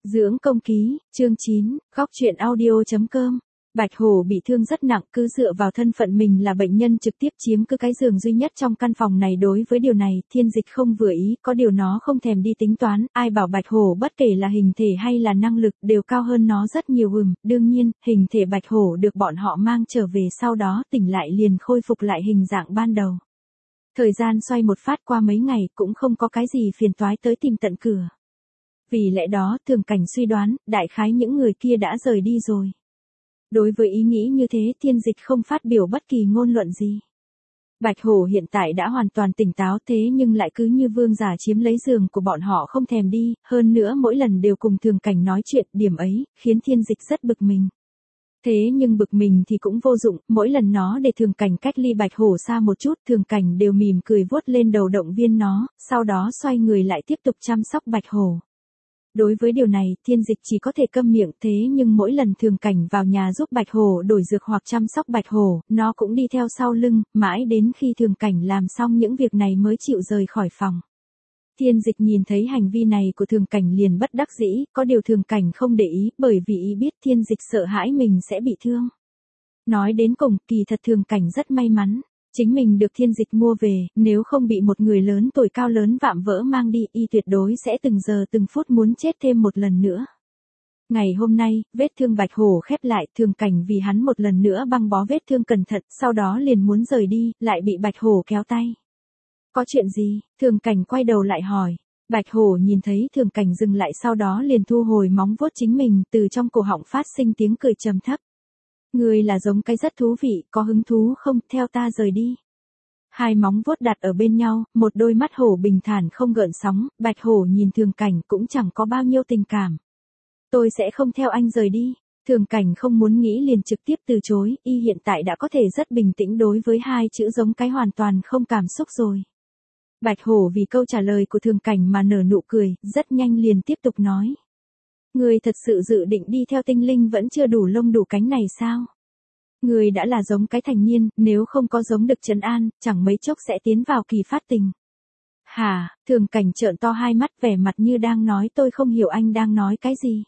Dưỡng công ký, chương 9, góc truyện audio.com. Bạch Hổ bị thương rất nặng, cứ dựa vào thân phận mình là bệnh nhân trực tiếp chiếm cứ cái giường duy nhất trong căn phòng này. Đối với điều này, Thiên Dịch không vừa ý, có điều nó không thèm đi tính toán, ai bảo Bạch Hổ bất kể là hình thể hay là năng lực đều cao hơn nó rất nhiều. Đương nhiên, hình thể Bạch Hổ được bọn họ mang trở về sau đó tỉnh lại liền khôi phục lại hình dạng ban đầu. Thời gian xoay một phát qua mấy ngày cũng không có cái gì phiền toái tới tìm tận cửa. Vì lẽ đó Thường Cảnh suy đoán, đại khái những người kia đã rời đi rồi. Đối với ý nghĩ như thế Thiên Dịch không phát biểu bất kỳ ngôn luận gì. Bạch Hổ hiện tại đã hoàn toàn tỉnh táo thế nhưng lại cứ như vương giả chiếm lấy giường của bọn họ không thèm đi, hơn nữa mỗi lần đều cùng Thường Cảnh nói chuyện, điểm ấy, khiến Thiên Dịch rất bực mình. Thế nhưng bực mình thì cũng vô dụng, mỗi lần nó để Thường Cảnh cách ly Bạch Hổ xa một chút, Thường Cảnh đều mỉm cười vuốt lên đầu động viên nó, sau đó xoay người lại tiếp tục chăm sóc Bạch Hổ. Đối với điều này, Thiên Dịch chỉ có thể câm miệng thế nhưng mỗi lần Thường Cảnh vào nhà giúp Bạch Hổ đổi dược hoặc chăm sóc Bạch Hổ, nó cũng đi theo sau lưng, mãi đến khi Thường Cảnh làm xong những việc này mới chịu rời khỏi phòng. Thiên Dịch nhìn thấy hành vi này của Thường Cảnh liền bất đắc dĩ, có điều Thường Cảnh không để ý bởi vì ý biết Thiên Dịch sợ hãi mình sẽ bị thương. Nói đến cùng, kỳ thật Thường Cảnh rất may mắn. Chính mình được Thiên Dịch mua về, nếu không bị một người lớn tuổi cao lớn vạm vỡ mang đi, y tuyệt đối sẽ từng giờ từng phút muốn chết thêm một lần nữa. Ngày hôm nay, vết thương Bạch Hổ khép lại, Thường Cảnh vì hắn một lần nữa băng bó vết thương cẩn thận, sau đó liền muốn rời đi, lại bị Bạch Hổ kéo tay. Có chuyện gì? Thường Cảnh quay đầu lại hỏi. Bạch Hổ nhìn thấy Thường Cảnh dừng lại sau đó liền thu hồi móng vuốt chính mình, từ trong cổ họng phát sinh tiếng cười trầm thấp. Người là giống cái rất thú vị, có hứng thú không, theo ta rời đi. Hai móng vuốt đặt ở bên nhau, một đôi mắt hổ bình thản không gợn sóng, Bạch Hổ nhìn Thường Cảnh cũng chẳng có bao nhiêu tình cảm. Tôi sẽ không theo anh rời đi. Thường Cảnh không muốn nghĩ liền trực tiếp từ chối, y hiện tại đã có thể rất bình tĩnh đối với hai chữ giống cái hoàn toàn không cảm xúc rồi. Bạch Hổ vì câu trả lời của Thường Cảnh mà nở nụ cười, rất nhanh liền tiếp tục nói. Người thật sự dự định đi theo tinh linh vẫn chưa đủ lông đủ cánh này sao? Người đã là giống cái thành niên, nếu không có giống được trấn an, chẳng mấy chốc sẽ tiến vào kỳ phát tình. Hả? Thường Cảnh trợn to hai mắt vẻ mặt như đang nói tôi không hiểu anh đang nói cái gì.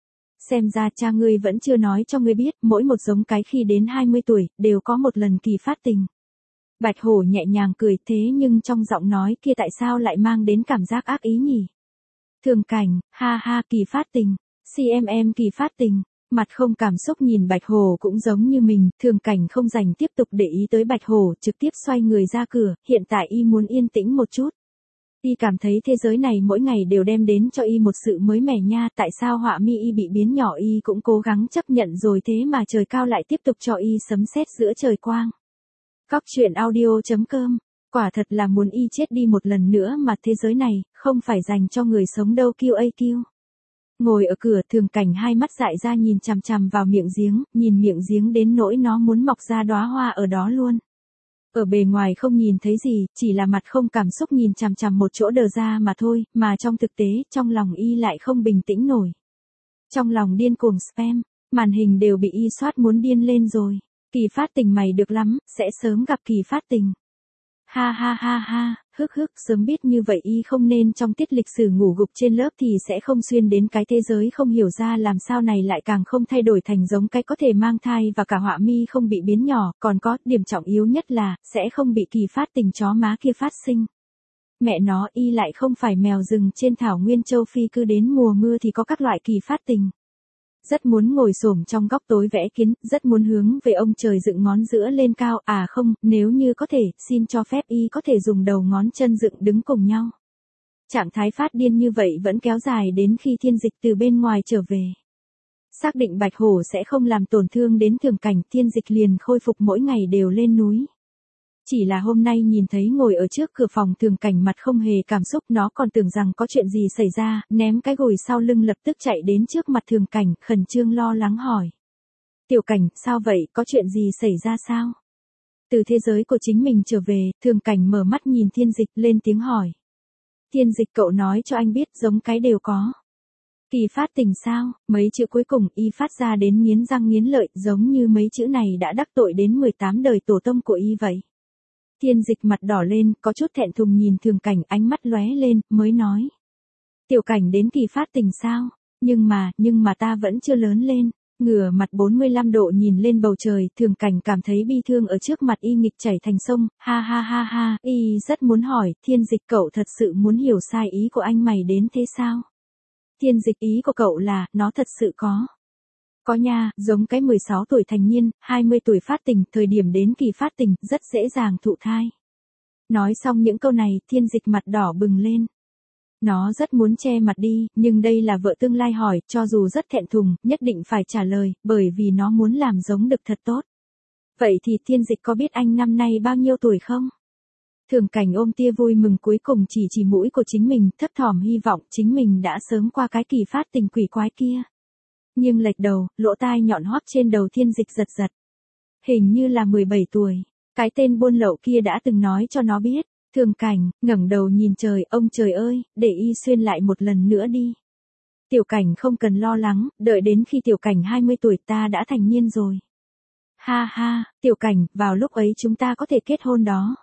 Xem ra cha ngươi vẫn chưa nói cho ngươi biết, mỗi một giống cái khi đến 20 tuổi, đều có một lần kỳ phát tình. Bạch Hổ nhẹ nhàng cười thế nhưng trong giọng nói kia tại sao lại mang đến cảm giác ác ý nhỉ? Thường Cảnh, ha ha kỳ phát tình, CMM kỳ phát tình, mặt không cảm xúc nhìn Bạch Hổ cũng giống như mình, Thường Cảnh không dành tiếp tục để ý tới Bạch Hổ trực tiếp xoay người ra cửa, hiện tại y muốn yên tĩnh một chút. Y cảm thấy thế giới này mỗi ngày đều đem đến cho y một sự mới mẻ nha, tại sao họa mi y bị biến nhỏ y cũng cố gắng chấp nhận rồi thế mà trời cao lại tiếp tục cho y sấm sét giữa trời quang. Góc truyện audio.com. Quả thật là muốn y chết đi một lần nữa mà thế giới này, không phải dành cho người sống đâu QAQ. Ngồi ở cửa Thường Cảnh hai mắt dại ra nhìn chằm chằm vào miệng giếng, nhìn miệng giếng đến nỗi nó muốn mọc ra đóa hoa ở đó luôn. Ở bề ngoài không nhìn thấy gì, chỉ là mặt không cảm xúc nhìn chằm chằm một chỗ đờ ra mà thôi, mà trong thực tế, trong lòng y lại không bình tĩnh nổi. Trong lòng điên cuồng spam, màn hình đều bị y soát muốn điên lên rồi. Kỳ phát tình mày được lắm, sẽ sớm gặp kỳ phát tình. Ha ha ha ha, sớm biết như vậy y không nên trong tiết lịch sử ngủ gục trên lớp thì sẽ không xuyên đến cái thế giới không hiểu ra làm sao này lại càng không thay đổi thành giống cái có thể mang thai và cả họa mi không bị biến nhỏ, còn có, điểm trọng yếu nhất là, sẽ không bị kỳ phát tình chó má kia phát sinh. Mẹ nó y lại không phải mèo rừng trên thảo nguyên châu Phi cứ đến mùa mưa thì có các loại kỳ phát tình. Rất muốn ngồi xổm trong góc tối vẽ kiến, rất muốn hướng về ông trời dựng ngón giữa lên cao, à không, nếu như có thể, xin cho phép y có thể dùng đầu ngón chân dựng đứng cùng nhau. Trạng thái phát điên như vậy vẫn kéo dài đến khi Thiên Dịch từ bên ngoài trở về. Xác định Bạch Hổ sẽ không làm tổn thương đến Thường Cảnh, Thiên Dịch liền khôi phục mỗi ngày đều lên núi. Chỉ là hôm nay nhìn thấy ngồi ở trước cửa phòng Thường Cảnh mặt không hề cảm xúc, nó còn tưởng rằng có chuyện gì xảy ra, ném cái gùi sau lưng lập tức chạy đến trước mặt Thường Cảnh, khẩn trương lo lắng hỏi. Tiểu Cảnh, sao vậy, có chuyện gì xảy ra sao? Từ thế giới của chính mình trở về, Thường Cảnh mở mắt nhìn Thiên Dịch lên tiếng hỏi. Thiên Dịch cậu nói cho anh biết giống cái đều có. Kỳ phát tình sao? Mấy chữ cuối cùng y phát ra đến nghiến răng nghiến lợi, giống như mấy chữ này đã đắc tội đến 18 đời tổ tông của y vậy. Thiên Dịch mặt đỏ lên, có chút thẹn thùng nhìn Thường Cảnh, ánh mắt lóe lên, mới nói. Tiểu Cảnh đến kỳ phát tình sao? Nhưng mà ta vẫn chưa lớn lên. Ngửa mặt 45 độ nhìn lên bầu trời, Thường Cảnh cảm thấy bi thương ở trước mặt y nghịch chảy thành sông, ha ha ha ha, y rất muốn hỏi, Thiên Dịch cậu thật sự muốn hiểu sai ý của anh mày đến thế sao? Thiên Dịch ý của cậu là, nó thật sự có. Có nha, giống cái 16 tuổi thành niên, 20 tuổi phát tình, thời điểm đến kỳ phát tình, rất dễ dàng thụ thai. Nói xong những câu này, Thiên Dịch mặt đỏ bừng lên. Nó rất muốn che mặt đi, nhưng đây là vợ tương lai hỏi, cho dù rất thẹn thùng, nhất định phải trả lời, bởi vì nó muốn làm giống Đực thật tốt. Vậy thì Thiên Dịch có biết anh năm nay bao nhiêu tuổi không? Thường Cảnh ôm tia vui mừng cuối cùng chỉ mũi của chính mình, thấp thỏm hy vọng chính mình đã sớm qua cái kỳ phát tình quỷ quái kia. Nhưng lệch đầu, lỗ tai nhọn hoắt trên đầu Thiên Dịch giật giật. Hình như là 17 tuổi. Cái tên buôn lậu kia đã từng nói cho nó biết. Thường Cảnh, ngẩng đầu nhìn trời, ông trời ơi, để y xuyên lại một lần nữa đi. Tiểu Cảnh không cần lo lắng, đợi đến khi Tiểu Cảnh 20 tuổi ta đã thành niên rồi. Ha ha, Tiểu Cảnh, vào lúc ấy chúng ta có thể kết hôn đó.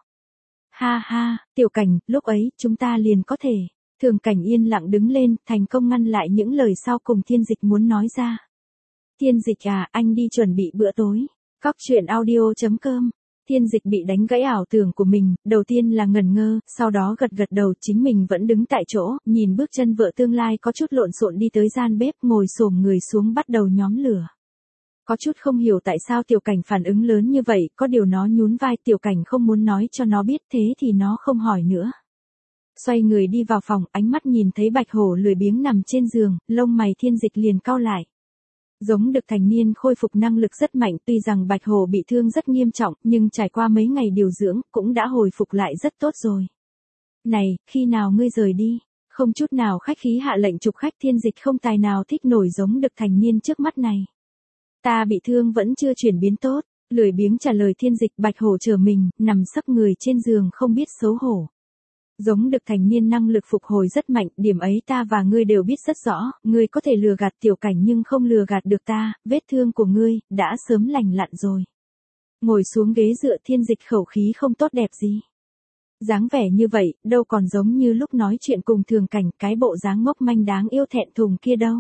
Ha ha, Tiểu Cảnh, lúc ấy chúng ta liền có thể. Thường Cảnh yên lặng đứng lên, thành công ngăn lại những lời sau cùng Thiên Dịch muốn nói ra. Thiên Dịch à, anh đi chuẩn bị bữa tối. Cóc truyện audio.com. Thiên Dịch bị đánh gãy ảo tưởng của mình, đầu tiên là ngẩn ngơ, sau đó gật gật đầu, chính mình vẫn đứng tại chỗ, nhìn bước chân vợ tương lai có chút lộn xộn đi tới gian bếp, ngồi xổm người xuống bắt đầu nhóm lửa. Có chút không hiểu tại sao Tiểu Cảnh phản ứng lớn như vậy, có điều nó nhún vai, Tiểu Cảnh không muốn nói cho nó biết, thế thì nó không hỏi nữa. Xoay người đi vào phòng, ánh mắt nhìn thấy Bạch Hổ lười biếng nằm trên giường, lông mày Thiên Dịch liền cau lại. Giống Đực thành niên khôi phục năng lực rất mạnh, tuy rằng Bạch Hổ bị thương rất nghiêm trọng, nhưng trải qua mấy ngày điều dưỡng, cũng đã hồi phục lại rất tốt rồi. Này, khi nào ngươi rời đi? Không chút nào khách khí hạ lệnh trục khách. Thiên Dịch không tài nào thích nổi giống Đực thành niên trước mắt này. Ta bị thương vẫn chưa chuyển biến tốt, lười biếng trả lời Thiên Dịch. Bạch Hổ trở mình, nằm sấp người trên giường không biết xấu hổ. Giống Đực thành niên năng lực phục hồi rất mạnh, điểm ấy ta và ngươi đều biết rất rõ, ngươi có thể lừa gạt Tiểu Cảnh nhưng không lừa gạt được ta, vết thương của ngươi, đã sớm lành lặn rồi. Ngồi xuống ghế dựa. Thiên Dịch khẩu khí không tốt đẹp gì. Dáng vẻ như vậy, đâu còn giống như lúc nói chuyện cùng Thường Cảnh, cái bộ dáng ngốc manh đáng yêu thẹn thùng kia đâu.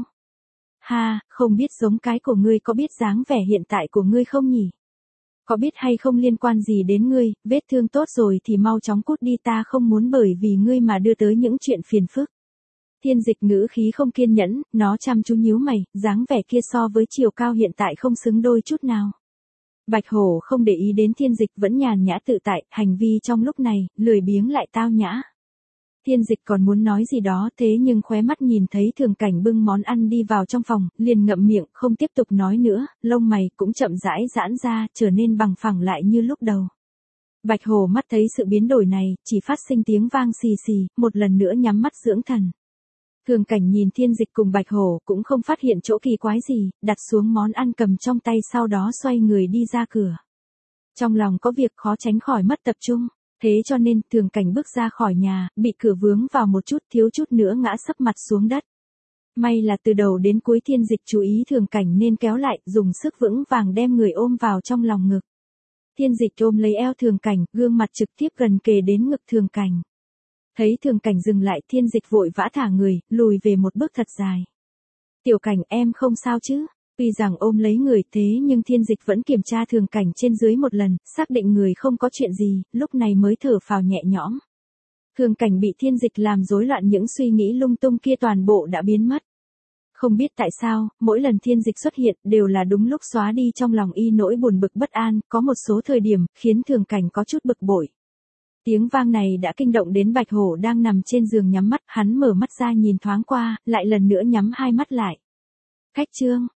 Ha, không biết giống cái của ngươi có biết dáng vẻ hiện tại của ngươi không nhỉ? Có biết hay không liên quan gì đến ngươi, vết thương tốt rồi thì mau chóng cút đi, ta không muốn bởi vì ngươi mà đưa tới những chuyện phiền phức. Thiên Dịch ngữ khí không kiên nhẫn, nó chăm chú nhíu mày, dáng vẻ kia so với chiều cao hiện tại không xứng đôi chút nào. Bạch Hổ không để ý đến Thiên Dịch, vẫn nhàn nhã tự tại, hành vi trong lúc này, lười biếng lại tao nhã. Thiên Dịch còn muốn nói gì đó, thế nhưng khóe mắt nhìn thấy Thường Cảnh bưng món ăn đi vào trong phòng, liền ngậm miệng, không tiếp tục nói nữa, lông mày cũng chậm rãi giãn ra, trở nên bằng phẳng lại như lúc đầu. Bạch Hổ mắt thấy sự biến đổi này, chỉ phát sinh tiếng vang xì xì, một lần nữa nhắm mắt dưỡng thần. Thường Cảnh nhìn Thiên Dịch cùng Bạch Hổ, cũng không phát hiện chỗ kỳ quái gì, đặt xuống món ăn cầm trong tay, sau đó xoay người đi ra cửa. Trong lòng có việc khó tránh khỏi mất tập trung. Thế cho nên, Thường Cảnh bước ra khỏi nhà, bị cửa vướng vào một chút, thiếu chút nữa ngã sấp mặt xuống đất. May là từ đầu đến cuối Thiên Dịch chú ý Thường Cảnh nên kéo lại, dùng sức vững vàng đem người ôm vào trong lòng ngực. Thiên Dịch ôm lấy eo Thường Cảnh, gương mặt trực tiếp gần kề đến ngực Thường Cảnh. Thấy Thường Cảnh dừng lại, Thiên Dịch vội vã thả người, lùi về một bước thật dài. Tiểu Cảnh, em không sao chứ? Tuy rằng ôm lấy người, thế nhưng Thiên Dịch vẫn kiểm tra Thường Cảnh trên dưới một lần, xác định người không có chuyện gì, lúc này mới thở phào nhẹ nhõm. Thường Cảnh bị Thiên Dịch làm rối loạn, những suy nghĩ lung tung kia toàn bộ đã biến mất. Không biết tại sao, mỗi lần Thiên Dịch xuất hiện, đều là đúng lúc xóa đi trong lòng y nỗi buồn bực bất an, có một số thời điểm, khiến Thường Cảnh có chút bực bội. Tiếng vang này đã kinh động đến Bạch Hổ đang nằm trên giường nhắm mắt, hắn mở mắt ra nhìn thoáng qua, lại lần nữa nhắm hai mắt lại. Khách trương,